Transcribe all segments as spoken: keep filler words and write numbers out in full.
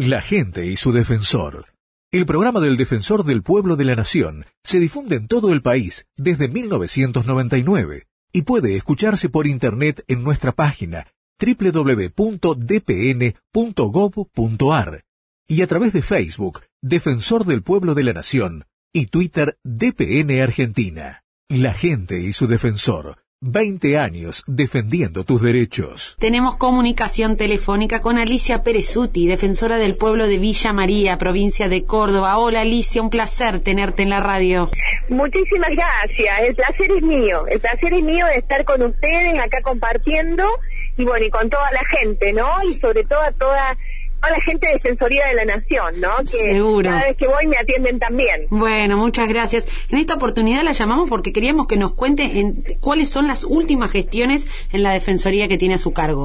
La gente y su defensor. El programa del Defensor del Pueblo de la Nación se difunde en todo el país desde mil novecientos noventa y nueve y puede escucharse por internet en nuestra página doble u doble u doble u punto d p n punto gov punto a r y a través de Facebook, Defensor del Pueblo de la Nación, y Twitter, D P N Argentina. La gente y su defensor. veinte años defendiendo tus derechos. Tenemos comunicación telefónica con Alicia Perezuti, defensora del pueblo de Villa María, provincia de Córdoba. Hola Alicia, un placer tenerte en la radio. Muchísimas gracias, el placer es mío, el placer es mío de estar con ustedes acá compartiendo y bueno, y con toda la gente, ¿no? Y sobre todo a toda... toda la gente de Defensoría de la Nación, ¿no? Que seguro. Cada vez que voy me atienden también. Bueno, muchas gracias. En esta oportunidad la llamamos porque queríamos que nos cuente en cuáles son las últimas gestiones en la Defensoría que tiene a su cargo.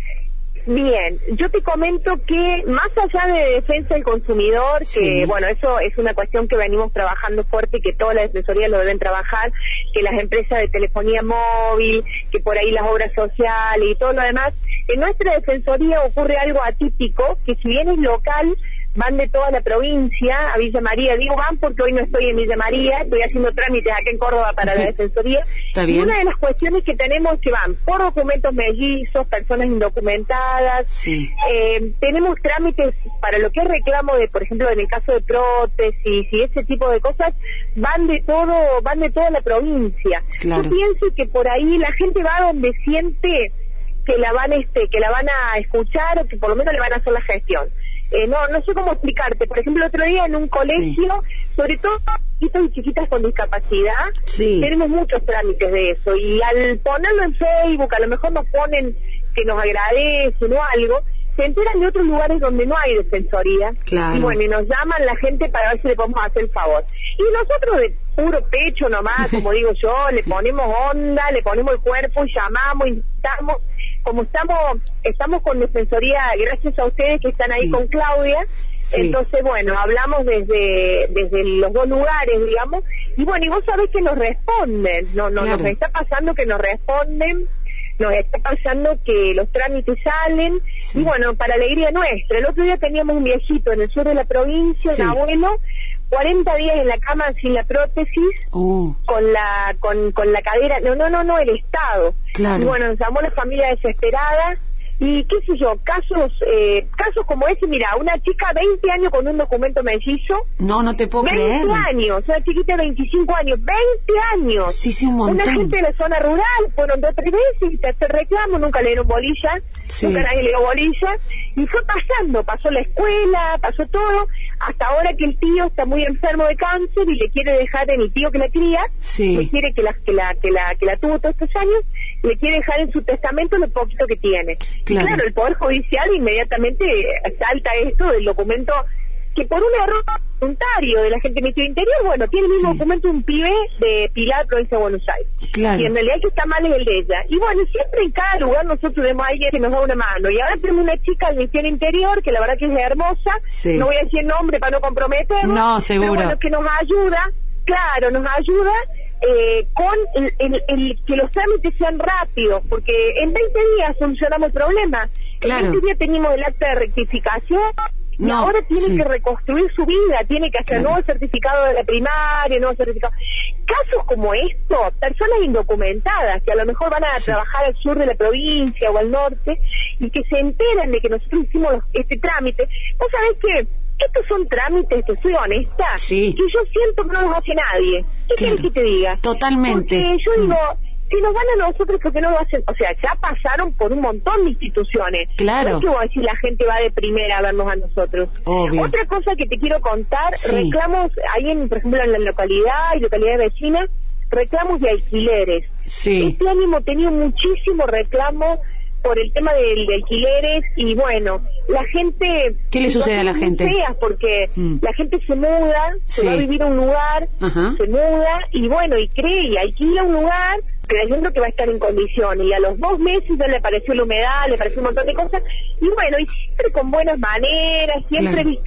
Bien, yo te comento que más allá de defensa del consumidor, sí. que bueno, eso es una cuestión que venimos trabajando fuerte, que todas las defensorías lo deben trabajar, que las empresas de telefonía móvil, que por ahí las obras sociales y todo lo demás, en nuestra defensoría ocurre algo atípico, que si bien es local, van de toda la provincia a Villa María. Digo van porque hoy no estoy en Villa María, estoy haciendo trámites acá en Córdoba para la Defensoría. ¿Está bien? Y una de las cuestiones que tenemos es que van por documentos mellizos, personas indocumentadas. Sí. Eh, tenemos trámites para lo que es reclamo de, por ejemplo, en el caso de prótesis y ese tipo de cosas, van de todo, van de toda la provincia. Claro. Yo pienso que por ahí la gente va donde siente que la van este que la van a escuchar o que por lo menos le van a hacer la gestión. Eh, no no sé cómo explicarte. Por ejemplo, el otro día en un colegio, sí. sobre todo chiquitos y chiquitas con discapacidad, sí. tenemos muchos trámites de eso. Y al ponerlo en Facebook, a lo mejor nos ponen que nos agradecen o algo, se enteran de otros lugares donde no hay defensoría. Claro. Y bueno, y nos llaman la gente para ver si le podemos hacer el favor. Y nosotros de puro pecho nomás, como digo yo, le ponemos onda, le ponemos el cuerpo y llamamos, invitamos. Como estamos estamos con Defensoría, gracias a ustedes que están ahí sí. con Claudia, sí. entonces bueno, hablamos desde desde los dos lugares, digamos, y bueno, y vos sabés que nos responden, no, no claro. nos está pasando que nos responden, nos está pasando que los trámites salen, sí. y bueno, para alegría nuestra. El otro día teníamos un viejito en el sur de la provincia, sí. un abuelo, cuarenta días en la cama sin la prótesis, uh. con la con con la cadera, no, no, no, no, el Estado. Claro. Y bueno, nos llamó la familia desesperada, y qué sé yo, casos eh, casos como ese, mira, una chica veinte años con un documento mellizo. No, no te puedo veinte creer. años, una chiquita de veinticinco años, veinte años. Sí, sí, un montón. Una gente de la zona rural, fueron dos o tres veces, y te hace reclamo, nunca le dieron bolilla, sí. nunca nadie le dio bolilla, y fue pasando, pasó la escuela, pasó todo, hasta ahora que el tío está muy enfermo de cáncer y le quiere dejar, en el tío que la cría, sí. le quiere que la, que la, que la, que la tuvo todos estos años, le quiere dejar en su testamento lo poquito que tiene. Claro. Y claro, el Poder Judicial inmediatamente salta esto del documento que por un error voluntario de la gente del Ministerio Interior, bueno, tiene el mismo sí. documento un pibe de Pilar, provincia de Buenos Aires. Claro. Y en realidad el que está mal es el de ella. Y bueno, siempre en cada lugar nosotros vemos a alguien que nos da una mano. Y ahora tenemos una chica del Ministerio Interior, que la verdad que es hermosa, sí. no voy a decir el nombre para no comprometernos. No, seguro. Pero bueno, que nos ayuda, claro, nos ayuda eh, con el, el, el que los trámites sean rápidos, porque en veinte días solucionamos el problema. Claro. En veinte días tenemos el acta de rectificación, y no, ahora tiene sí. que reconstruir su vida, tiene que hacer claro. nuevo certificado de la primaria, nuevo certificado. Casos como esto, personas indocumentadas que a lo mejor van a sí. trabajar al sur de la provincia o al norte y que se enteran de que nosotros hicimos los, este trámite. Vos sabés que estos son trámites, te soy honesta, sí. que yo siento que no los hace nadie. ¿Qué claro. quieres que te diga? Totalmente. Porque yo digo... Mm. Si nos van a nosotros, ¿por qué no lo hacen? O sea, ya pasaron por un montón de instituciones. Claro. No es que voy a decir la gente va de primera a vernos a nosotros. Obvio. Otra cosa que te quiero contar, sí. reclamos, hay en, por ejemplo, en la localidad y localidades vecinas, reclamos de alquileres. Sí. Este año hemos tenido muchísimo reclamo por el tema de, de alquileres y bueno, la gente... ¿Qué le sucede a la gente? Feas porque mm. la gente se muda, sí. se va a vivir a un lugar, Ajá. se muda y bueno, y cree y alquila un lugar creyendo que va a estar en condiciones y a los dos meses ya le apareció la humedad, le apareció un montón de cosas y bueno, y siempre con buenas maneras, siempre, claro. viste,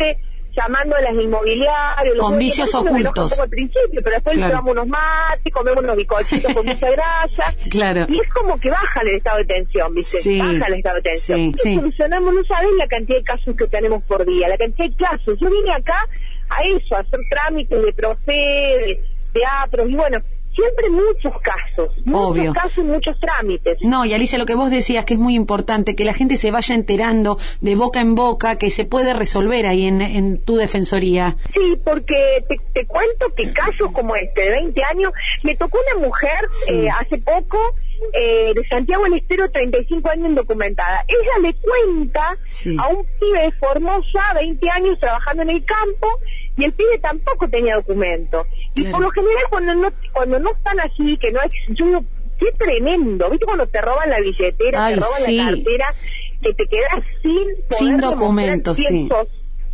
llamando a las inmobiliarias. Con vicios ocultos. Al principio, pero después claro. le tomamos unos mates, comemos unos bizcochitos con mucha grasa. Claro. Y es como que baja el estado de tensión, ¿viste? Sí. Baja el estado de tensión. Sí, y sí. solucionamos, no sabes la cantidad de casos que tenemos por día, la cantidad de casos. Yo vine acá a eso, a hacer trámites de profe, de, de apros, y bueno, siempre muchos casos, muchos Obvio. casos, muchos trámites. No, y Alicia, lo que vos decías que es muy importante, que la gente se vaya enterando de boca en boca, que se puede resolver ahí en, en tu defensoría. Sí, porque te, te cuento que casos como este, de veinte años, me tocó una mujer Sí. eh, hace poco, eh, de Santiago del Estero, treinta y cinco años indocumentada. Ella le cuenta Sí. a un pibe de Formosa, veinte años, trabajando en el campo, y el pibe tampoco tenía documento. Y Claro. por lo general cuando no cuando no están así, que no es, yo digo, qué tremendo, ¿viste? Cuando te roban la billetera, Ay, te roban sí. la cartera, que te quedas sin poder Sin demostrar documentos, quién sí. sos.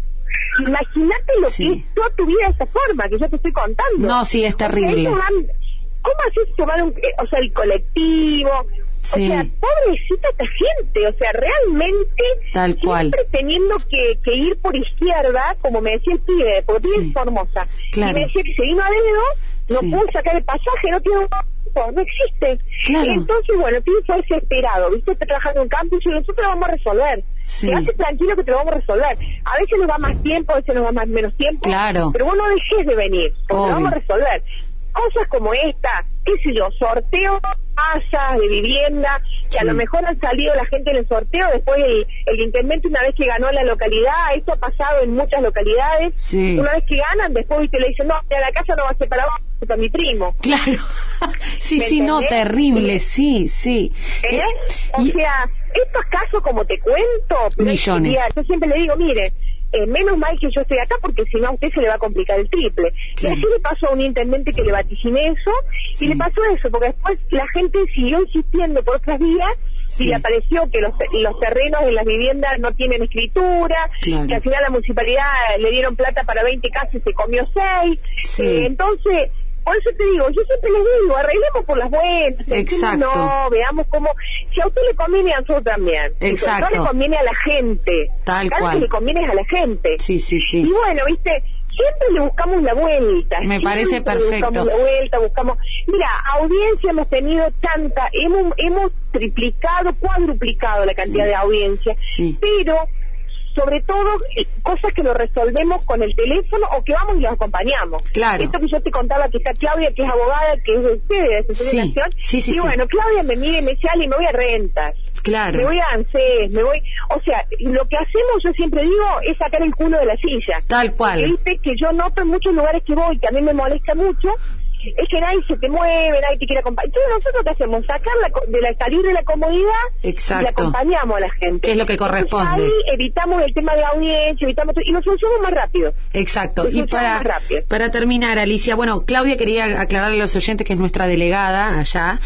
Imagínate lo Sí. que es toda tu vida de esa forma, que yo te estoy contando. No, sí, es O sea, terrible. ellos van- ¿Cómo haces tomar un, eh, o sea, el colectivo? Sí. O sea, pobrecita esta gente, o sea, realmente Tal siempre cual. teniendo que, que ir por izquierda, como me decía el pibe, porque el pibe Sí. es Formosa, Claro. y me decía que se vino a dedo, no Sí. pudo sacar el pasaje, no tiene un pasaje, no existe. Claro. Entonces, bueno, el pibe fue desesperado, ¿viste? Está trabajando en campo y dice, nosotros lo vamos a resolver. Sí. Quédate tranquilo que te lo vamos a resolver. A veces nos va más tiempo, a veces nos va más menos tiempo. Claro. Pero vos no dejes de venir, porque Obvio. lo vamos a resolver. Cosas como esta, qué sé yo, sorteo casas de vivienda, que Sí. a lo mejor han salido la gente en el sorteo, después el, el intendente una vez que ganó la localidad, esto ha pasado en muchas localidades, Sí. una vez que ganan, después viste le dicen, no, ya la casa no va a ser para vos, es para mi primo. Claro. Sí, ¿Me sí, no, entendés? terrible, sí, sí. ¿Eh? Eh, O y- sea, estos casos como te cuento, pero Millones. mira, yo siempre le digo, mire, eh, menos mal que yo estoy acá porque si no a usted se le va a complicar el triple. Claro. Y así le pasó a un intendente que le vaticiné eso, Sí. y le pasó eso, porque después la gente siguió insistiendo por otras vías, Sí. y le apareció que los, los terrenos en las viviendas no tienen escritura, Claro. que al final la municipalidad le dieron plata para veinte casas y se comió seis. Sí. Eh, entonces, por eso te digo, yo siempre les digo, arreglemos por las buenas. Exacto. No, veamos cómo, si a usted le conviene, a nosotros también. Exacto. No le conviene a la gente. Tal Acá cual. lo que le conviene es a la gente. Sí, sí, sí. Y bueno, viste, siempre le buscamos la vuelta. Me parece siempre le perfecto. buscamos la vuelta, buscamos... Mira, audiencia hemos tenido tanta, hemos, hemos triplicado, cuadruplicado la cantidad Sí. de audiencia, Sí. pero sobre todo eh, cosas que lo resolvemos con el teléfono o que vamos y los acompañamos. Claro. Esto que yo te contaba, que está Claudia, que es abogada, que es de ustedes, de Asesoría Sí. Nación, Sí, sí, y sí. bueno, Claudia me mide y me dice, Ali, me voy a rentas. Claro. Me voy a ANSES, me voy... O sea, lo que hacemos, yo siempre digo, es sacar el culo de la silla. Tal cual. Porque viste que yo noto en muchos lugares que voy, que a mí me molesta mucho, es que nadie se te mueve, nadie te quiere acompañar. Entonces nosotros ¿qué hacemos? Sacar la, co- de la, salir de la comodidad Exacto. y la acompañamos a la gente. Que es lo que corresponde. Entonces, ahí evitamos el tema de audiencia, evitamos todo, y lo solucionamos más rápido. Exacto. Lo Y solucionamos para, más rápido. para terminar, Alicia, bueno, Claudia quería aclararle a los oyentes que es nuestra delegada allá.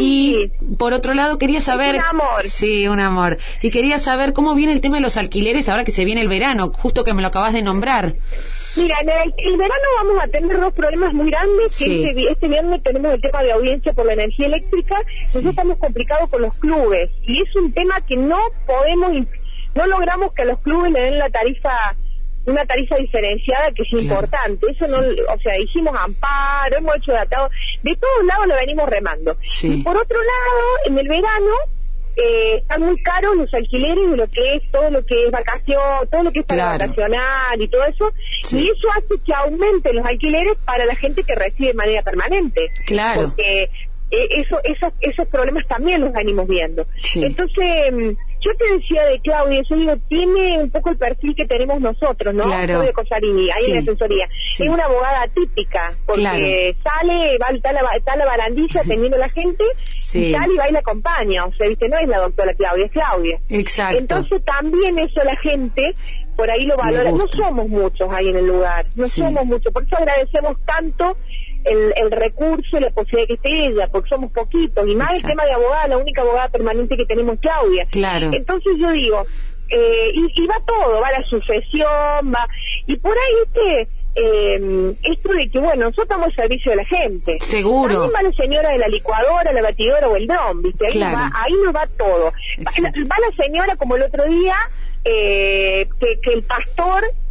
Y por otro lado, quería saber... un amor. Sí, un amor. Y quería saber cómo viene el tema de los alquileres ahora que se viene el verano, justo que me lo acabas de nombrar. Mira, en el, el verano vamos a tener dos problemas muy grandes, Sí. que este, vi- este viernes tenemos el tema de audiencia por la energía eléctrica, nosotros estamos complicados con los clubes, y es un tema que no podemos, imp- no logramos que a los clubes le den la tarifa, una tarifa diferenciada, que es Claro. importante, eso no, o sea, hicimos amparo, hemos hecho de atado, de todos lados lo venimos remando. Sí. Y por otro lado, en el verano, eh, están muy caros los alquileres de lo que es todo lo que es vacación, todo lo que es para Claro. vacacionar y todo eso, Sí. y eso hace que aumenten los alquileres para la gente que reside de manera permanente. Claro. Porque eh, eso, esos, esos problemas también los venimos viendo. Sí. Entonces, mm, yo te decía de Claudia, yo digo, tiene un poco el perfil que tenemos nosotros, ¿no? Claro. Claudia Cosarini, ahí Sí. en la asesoría. Sí. Es una abogada atípica, porque Claro. sale, va, está, la, está la barandilla atendiendo a la gente, Sí. y sale y va y la acompaña. O sea, viste, no es la doctora Claudia, es Claudia. Exacto. Entonces también eso la gente por ahí lo valora. No gusta. somos muchos ahí en el lugar, no Sí. somos muchos. Por eso agradecemos tanto el, el recurso y la posibilidad de que esté ella, porque somos poquitos. Y más Exacto. el tema de abogada, la única abogada permanente que tenemos es Claudia. Claro. Entonces yo digo, eh, y, y va todo, va la sucesión, va... Y por ahí, este... Eh, esto de que, bueno, nosotros estamos al servicio de la gente. Seguro. También va la señora de la licuadora, la batidora o el dron, ¿viste? Ahí, Claro. nos va, ahí nos va todo. Va, Exacto. va la señora, como el otro día, eh, que, que el pastor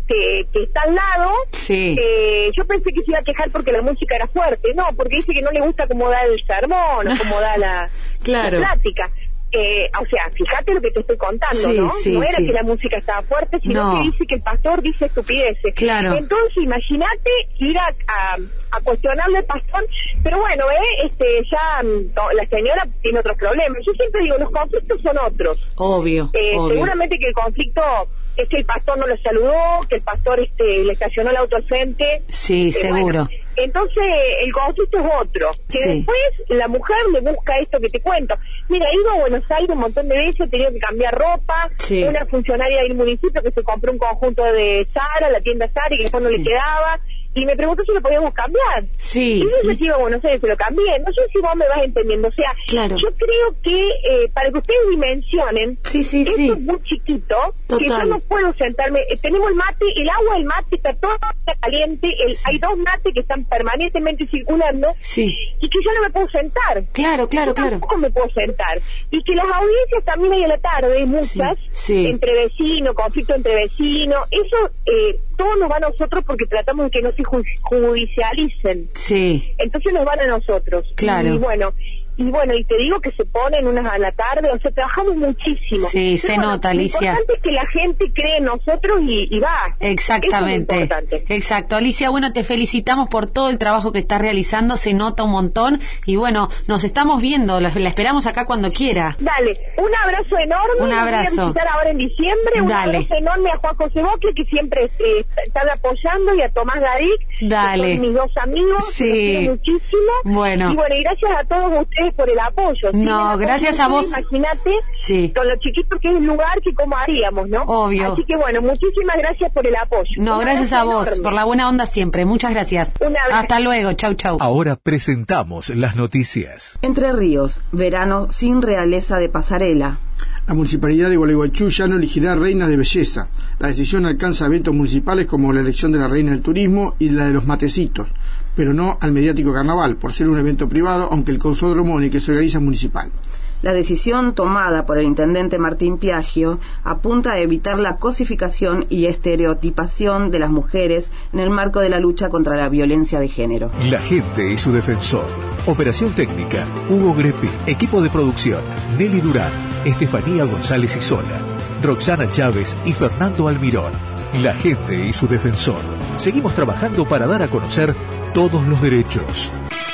que, que está al lado, sí. eh, yo pensé que se iba a quejar porque la música era fuerte, no, porque dice que no le gusta cómo da el sermón o cómo da la, claro. la plática. Eh, o sea, fíjate lo que te estoy contando, sí, ¿no? Sí, no era sí. que la música estaba fuerte, sino no. que dice que el pastor dice estupideces. Claro. Entonces, imagínate ir a, a, a cuestionarle al pastor, pero bueno, eh, este, ya no, la señora tiene otros problemas. Yo siempre digo, los conflictos son otros. Obvio, eh, obvio. Seguramente que el conflicto es que el pastor no lo saludó, que el pastor este le estacionó el auto al frente. Sí, eh, seguro. Bueno, entonces el conflicto es otro, que sí. después la mujer le busca esto que te cuento. Mira, he ido a Buenos Aires un montón de veces, he tenido que cambiar ropa, sí. una funcionaria del municipio que se compró un conjunto de Zara, la tienda Zara, y que después no sí. le quedaba, y me preguntó si lo podíamos cambiar. Sí. Y yo le digo, a Buenos Aires se lo cambié, no sé si vos me vas entendiendo, o sea, claro. yo creo que eh, para que ustedes dimensionen, sí, sí, esto sí. es muy chiquito, Total. que yo no puedo sentarme, eh, tenemos el mate, el agua del mate está todo caliente, el, sí. hay dos mates que están permanentemente circulando, sí. y que yo no me puedo sentar. Claro, claro, yo claro. Tampoco me puedo sentar. Y que las audiencias también hay a la tarde, muchas, sí, sí. entre vecinos, conflicto entre vecinos, eso eh, todo nos va a nosotros porque tratamos de que no se ju- judicialicen. Sí. Entonces nos van a nosotros. Claro. Y bueno, y bueno, y te digo que se ponen unas a la tarde, o sea, trabajamos muchísimo. Sí, Pero se bueno, nota, Alicia. Lo importante es que la gente cree en nosotros y, y va. Exactamente. Eso es lo importante. Exacto. Alicia, bueno, te felicitamos por todo el trabajo que estás realizando, se nota un montón y bueno, nos estamos viendo, la, la esperamos acá cuando quiera. Dale, un abrazo enorme. Un abrazo. Voy a visitar ahora en diciembre. Un Dale. abrazo enorme a Juan José Bocle, que siempre eh, está apoyando, y a Tomás Garic, Dale. que son mis dos amigos. Sí. Que los quiero muchísimo. Bueno. Y bueno, y gracias a todos ustedes por el apoyo. No, sí, gracias a vos. Imagínate, sí. con los chiquitos que es el lugar, que cómo haríamos, ¿no? Obvio. Así que bueno, muchísimas gracias por el apoyo. No, Un gracias a vos, enorme. por la buena onda siempre. Muchas gracias. Un abrazo. Hasta luego, chau, chau. Ahora presentamos las noticias. Entre Ríos, verano sin realeza de pasarela. La Municipalidad de Gualeguaychú ya no elegirá reinas de belleza. La decisión alcanza eventos municipales como la elección de la reina del turismo y la de los matecitos, pero no al mediático carnaval, por ser un evento privado, aunque el causódromo en el que se organiza es municipal. La decisión tomada por el intendente Martín Piaggio apunta a evitar la cosificación y estereotipación de las mujeres en el marco de la lucha contra la violencia de género. La gente y su defensor. Operación técnica, Hugo Grepi. Equipo de producción, Nelly Durán, Estefanía González Isola, Roxana Chávez y Fernando Almirón. La gente y su defensor. Seguimos trabajando para dar a conocer todos los derechos.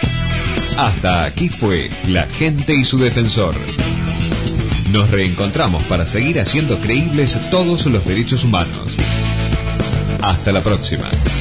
Hasta aquí fue La gente y su defensor. Nos reencontramos para seguir haciendo creíbles todos los derechos humanos. Hasta la próxima.